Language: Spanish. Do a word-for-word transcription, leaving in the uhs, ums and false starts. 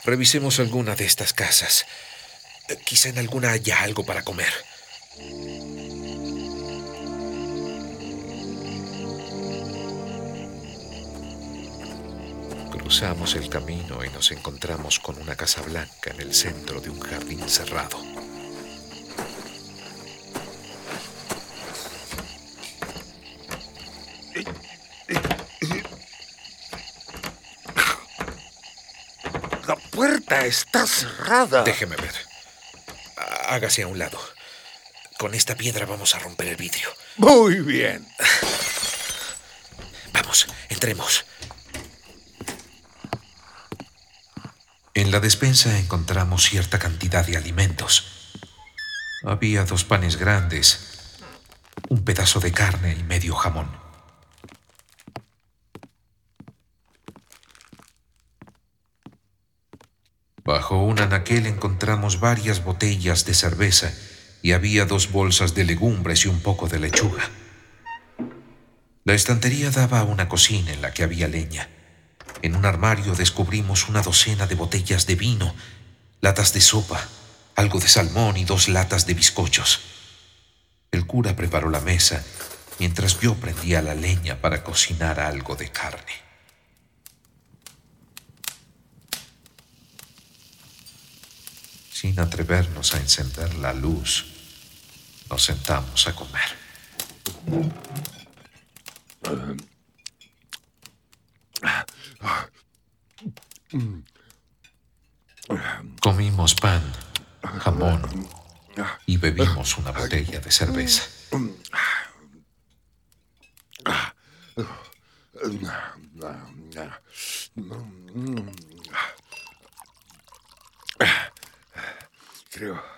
Revisemos alguna de estas casas. Eh, Quizá en alguna haya algo para comer. Cruzamos el camino y nos encontramos con una casa blanca en el centro de un jardín cerrado. La puerta está cerrada. Déjeme ver. Há- Hágase a un lado. Con esta piedra vamos a romper el vidrio. Muy bien. Vamos, entremos. En la despensa encontramos cierta cantidad de alimentos. Había dos panes grandes, un pedazo de carne y medio jamón. Bajo un anaquel encontramos varias botellas de cerveza y había dos bolsas de legumbres y un poco de lechuga. La estantería daba a una cocina en la que había leña. En un armario descubrimos una docena de botellas de vino, latas de sopa, algo de salmón y dos latas de bizcochos. El cura preparó la mesa mientras yo prendía la leña para cocinar algo de carne. Sin atrevernos a encender la luz, nos sentamos a comer. Comimos pan, jamón y bebimos una botella de cerveza. Creo